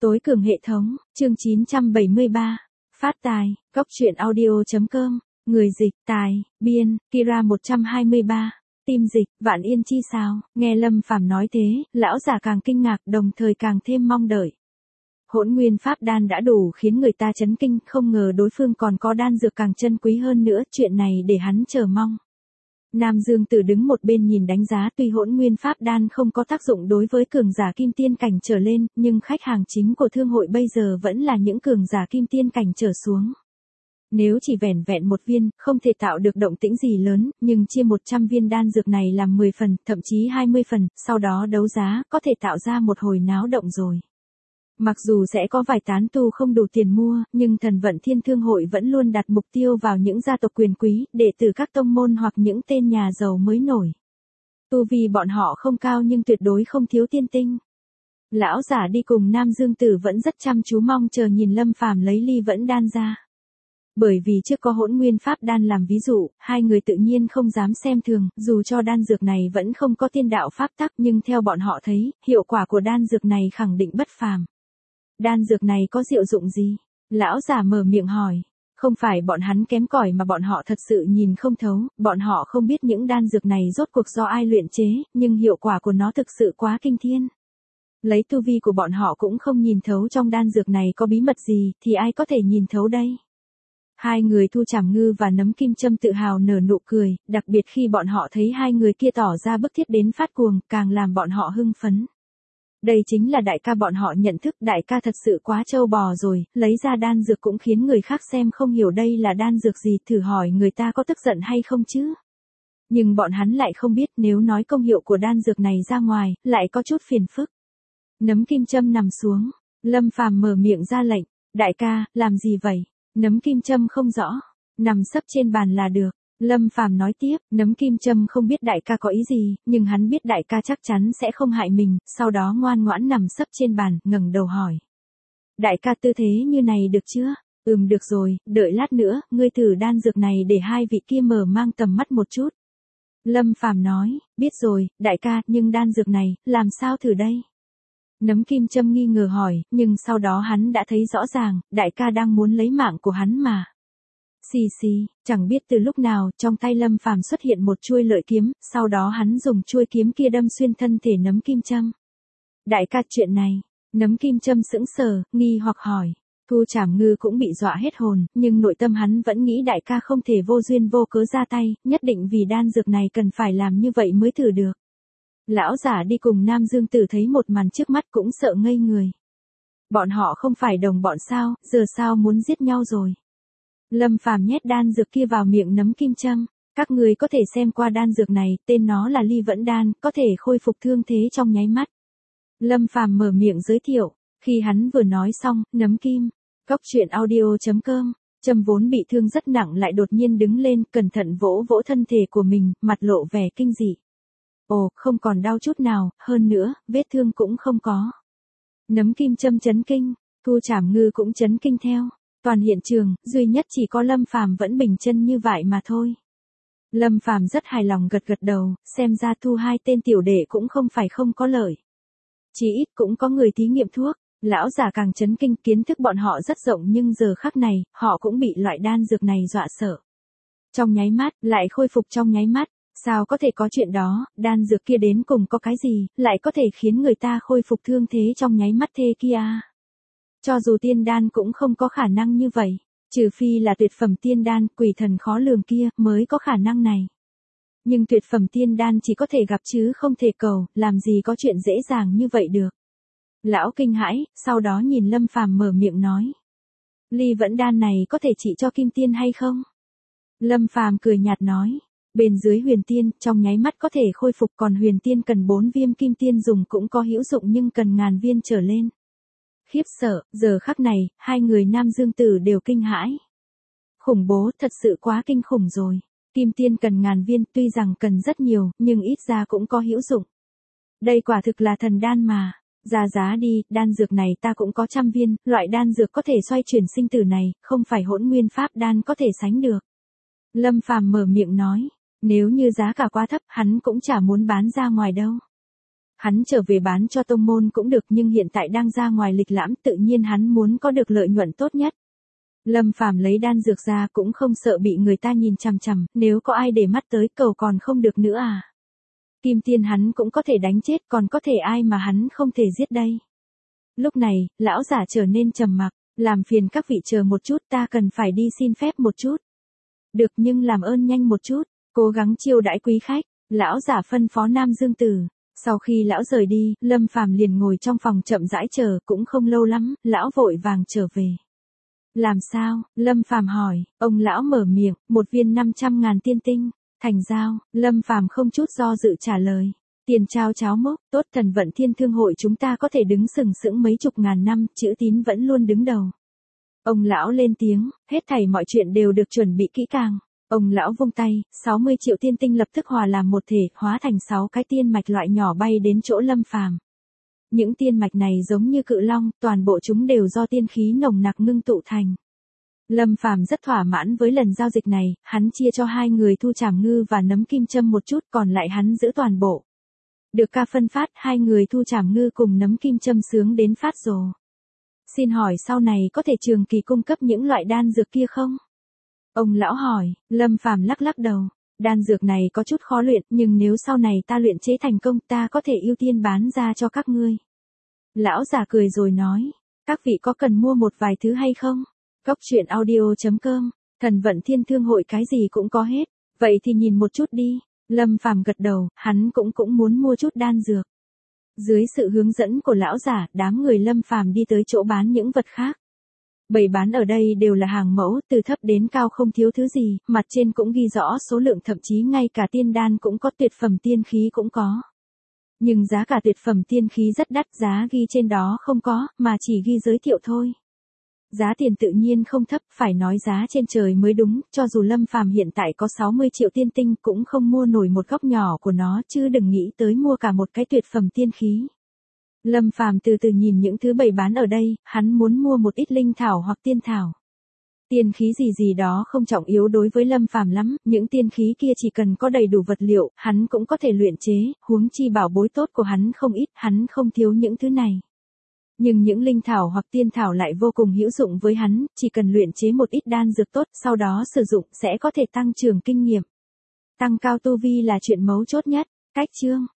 Tối cường hệ thống, chương 973. Phát tài, góc truyện audio.com, người dịch, tài, biên, Kira 123. Tim dịch, Vạn Yên chi sao, nghe Lâm Phàm nói thế, lão già càng kinh ngạc đồng thời càng thêm mong đợi. Hỗn nguyên pháp đan đã đủ khiến người ta chấn kinh, không ngờ đối phương còn có đan dược càng chân quý hơn nữa, chuyện này để hắn chờ mong. Nam Dương Tử đứng một bên nhìn đánh giá, tuy hỗn nguyên pháp đan không có tác dụng đối với cường giả kim tiên cảnh trở lên, nhưng khách hàng chính của thương hội bây giờ vẫn là những cường giả kim tiên cảnh trở xuống. Nếu chỉ vẻn vẹn một viên, không thể tạo được động tĩnh gì lớn, nhưng chia 100 viên đan dược này làm 10 phần, thậm chí 20 phần, sau đó đấu giá, có thể tạo ra một hồi náo động rồi. Mặc dù sẽ có vài tán tu không đủ tiền mua, nhưng Thần Vận Thiên Thương hội vẫn luôn đặt mục tiêu vào những gia tộc quyền quý, đệ tử các tông môn hoặc những tên nhà giàu mới nổi. Tu vi bọn họ không cao nhưng tuyệt đối không thiếu tiên tinh. Lão giả đi cùng Nam Dương Tử vẫn rất chăm chú mong chờ nhìn Lâm Phàm lấy ly vẫn đan ra. Bởi vì trước có hỗn nguyên pháp đan làm ví dụ, hai người tự nhiên không dám xem thường, dù cho đan dược này vẫn không có tiên đạo pháp tắc nhưng theo bọn họ thấy, hiệu quả của đan dược này khẳng định bất phàm. Đan dược này có diệu dụng gì? Lão già mở miệng hỏi. Không phải bọn hắn kém cỏi mà bọn họ thật sự nhìn không thấu, bọn họ không biết những đan dược này rốt cuộc do ai luyện chế, nhưng hiệu quả của nó thực sự quá kinh thiên. Lấy tu vi của bọn họ cũng không nhìn thấu trong đan dược này có bí mật gì, thì ai có thể nhìn thấu đây? Hai người Thu Trảm Ngư và Nấm Kim Châm tự hào nở nụ cười, đặc biệt khi bọn họ thấy hai người kia tỏ ra bức thiết đến phát cuồng, càng làm bọn họ hưng phấn. Đây chính là đại ca bọn họ nhận thức, đại ca thật sự quá trâu bò rồi, lấy ra đan dược cũng khiến người khác xem không hiểu đây là đan dược gì, thử hỏi người ta có tức giận hay không chứ. Nhưng bọn hắn lại không biết nếu nói công hiệu của đan dược này ra ngoài, lại có chút phiền phức. Nấm Kim Châm nằm xuống, Lâm Phàm mở miệng ra lệnh, đại ca, làm gì vậy? Nấm Kim Châm không rõ, nằm sấp trên bàn là được. Lâm Phàm nói tiếp, Nấm Kim Châm không biết đại ca có ý gì, nhưng hắn biết đại ca chắc chắn sẽ không hại mình, sau đó ngoan ngoãn nằm sấp trên bàn, ngẩng đầu hỏi. Đại ca tư thế như này được chưa? Được rồi, đợi lát nữa, ngươi thử đan dược này để hai vị kia mở mang tầm mắt một chút. Lâm Phàm nói, biết rồi, đại ca, nhưng đan dược này, làm sao thử đây? Nấm Kim Châm nghi ngờ hỏi, nhưng sau đó hắn đã thấy rõ ràng, đại ca đang muốn lấy mạng của hắn mà. Xì xì, chẳng biết từ lúc nào, trong tay Lâm Phàm xuất hiện một chuôi lợi kiếm, sau đó hắn dùng chuôi kiếm kia đâm xuyên thân thể Nấm Kim Châm. Đại ca, chuyện này, Nấm Kim Châm sững sờ, nghi hoặc hỏi. Thu Trảm Ngư cũng bị dọa hết hồn, nhưng nội tâm hắn vẫn nghĩ đại ca không thể vô duyên vô cớ ra tay, nhất định vì đan dược này cần phải làm như vậy mới thử được. Lão giả đi cùng Nam Dương Tử thấy một màn trước mắt cũng sợ ngây người. Bọn họ không phải đồng bọn sao, giờ sao muốn giết nhau rồi. Lâm Phàm nhét đan dược kia vào miệng Nấm Kim Châm. Các người có thể xem qua đan dược này, tên nó là ly vẫn đan, có thể khôi phục thương thế trong nháy mắt. Lâm Phàm mở miệng giới thiệu. Khi hắn vừa nói xong, Nấm Kim, góc truyện audio.com, Châm vốn bị thương rất nặng lại đột nhiên đứng lên, cẩn thận vỗ vỗ thân thể của mình, mặt lộ vẻ kinh dị. Ồ, không còn đau chút nào, hơn nữa, vết thương cũng không có. Nấm Kim Châm chấn kinh, Thu Trảm Ngư cũng chấn kinh theo. Toàn hiện trường, duy nhất chỉ có Lâm Phàm vẫn bình chân như vậy mà thôi. Lâm Phàm rất hài lòng gật gật đầu, xem ra Thu hai tên tiểu đệ cũng không phải không có lợi. Chỉ ít cũng có người thí nghiệm thuốc, lão già càng chấn kinh, kiến thức bọn họ rất rộng nhưng giờ khắc này, họ cũng bị loại đan dược này dọa sợ. Trong nháy mắt, lại khôi phục trong nháy mắt, sao có thể có chuyện đó, đan dược kia đến cùng có cái gì, lại có thể khiến người ta khôi phục thương thế trong nháy mắt thế kia. Cho dù tiên đan cũng không có khả năng như vậy, trừ phi là tuyệt phẩm tiên đan, quỷ thần khó lường kia, mới có khả năng này. Nhưng tuyệt phẩm tiên đan chỉ có thể gặp chứ không thể cầu, làm gì có chuyện dễ dàng như vậy được. Lão kinh hãi, sau đó nhìn Lâm Phàm mở miệng nói. Ly vẫn đan này có thể trị cho kim tiên hay không? Lâm Phàm cười nhạt nói. Bên dưới huyền tiên, trong nháy mắt có thể khôi phục, còn huyền tiên cần 4 viêm kim tiên dùng cũng có hữu dụng nhưng cần ngàn viên trở lên. Khiếp sợ, giờ khắc này, hai người Nam Dương Tử đều kinh hãi. Khủng bố, thật sự quá kinh khủng rồi. Kim tiên cần ngàn viên, tuy rằng cần rất nhiều, nhưng ít ra cũng có hữu dụng. Đây quả thực là thần đan mà. Ra giá đi, đan dược này ta cũng có 100 viên, loại đan dược có thể xoay chuyển sinh tử này, không phải hỗn nguyên pháp đan có thể sánh được. Lâm Phàm mở miệng nói, nếu như giá cả quá thấp, hắn cũng chả muốn bán ra ngoài đâu. Hắn trở về bán cho tông môn cũng được, nhưng hiện tại đang ra ngoài lịch lãm, tự nhiên hắn muốn có được lợi nhuận tốt nhất. Lâm Phàm lấy đan dược ra cũng không sợ bị người ta nhìn chằm chằm, nếu có ai để mắt tới cầu còn không được nữa à. Kim tiên hắn cũng có thể đánh chết, còn có thể ai mà hắn không thể giết đây. Lúc này, lão giả trở nên trầm mặc, làm phiền các vị chờ một chút, ta cần phải đi xin phép một chút. Được, nhưng làm ơn nhanh một chút, cố gắng chiêu đãi quý khách, lão giả phân phó Nam Dương Tử. Sau khi lão rời đi, Lâm Phàm liền ngồi trong phòng chậm rãi chờ, cũng không lâu lắm, lão vội vàng trở về. Làm sao? Lâm Phàm hỏi, ông lão mở miệng, 1 viên 500.000 tiên tinh, thành giao. Lâm Phàm không chút do dự trả lời. Tiền trao cháo mốc, tốt, Thần Vận Thiên Thương hội chúng ta có thể đứng sừng sững mấy chục ngàn năm, chữ tín vẫn luôn đứng đầu. Ông lão lên tiếng, hết thảy mọi chuyện đều được chuẩn bị kỹ càng. Ông lão vung tay, 60 triệu tiên tinh lập tức hòa làm một thể, hóa thành 6 cái tiên mạch loại nhỏ bay đến chỗ Lâm Phàm. Những tiên mạch này giống như cự long, toàn bộ chúng đều do tiên khí nồng nặc ngưng tụ thành. Lâm Phàm rất thỏa mãn với lần giao dịch này, hắn chia cho 2 người thu trảm ngư và nấm kim châm một chút, còn lại hắn giữ toàn bộ. Được ca phân phát, 2 người thu trảm ngư cùng nấm kim châm sướng đến phát rồ. Xin hỏi sau này có thể trường kỳ cung cấp những loại đan dược kia không? Ông lão hỏi. Lâm Phàm lắc lắc đầu. Đan dược này có chút khó luyện, nhưng nếu sau này ta luyện chế thành công, ta có thể ưu tiên bán ra cho các ngươi. Lão già cười rồi nói. Các vị có cần mua một vài thứ hay không? Góc truyện audio.com. Thần Vận Thiên Thương hội cái gì cũng có hết. Vậy thì nhìn một chút đi. Lâm Phàm gật đầu, hắn cũng muốn mua chút đan dược. Dưới sự hướng dẫn của lão giả, đám người Lâm Phàm đi tới chỗ bán những vật khác. Bày bán ở đây đều là hàng mẫu, từ thấp đến cao không thiếu thứ gì, mặt trên cũng ghi rõ số lượng, thậm chí ngay cả tiên đan cũng có, tuyệt phẩm tiên khí cũng có. Nhưng giá cả tuyệt phẩm tiên khí rất đắt, giá ghi trên đó không có, mà chỉ ghi giới thiệu thôi. Giá tiền tự nhiên không thấp, phải nói giá trên trời mới đúng, cho dù Lâm Phàm hiện tại có 60 triệu tiên tinh cũng không mua nổi một góc nhỏ của nó, chứ đừng nghĩ tới mua cả một cái tuyệt phẩm tiên khí. Lâm Phàm từ từ nhìn những thứ bày bán ở đây, hắn muốn mua một ít linh thảo hoặc tiên thảo. Tiên khí gì đó không trọng yếu đối với Lâm Phàm lắm, những tiên khí kia chỉ cần có đầy đủ vật liệu, hắn cũng có thể luyện chế, huống chi bảo bối tốt của hắn không ít, hắn không thiếu những thứ này. Nhưng những linh thảo hoặc tiên thảo lại vô cùng hữu dụng với hắn, chỉ cần luyện chế một ít đan dược tốt, sau đó sử dụng sẽ có thể tăng trưởng kinh nghiệm. Tăng cao tu vi là chuyện mấu chốt nhất. Cách chương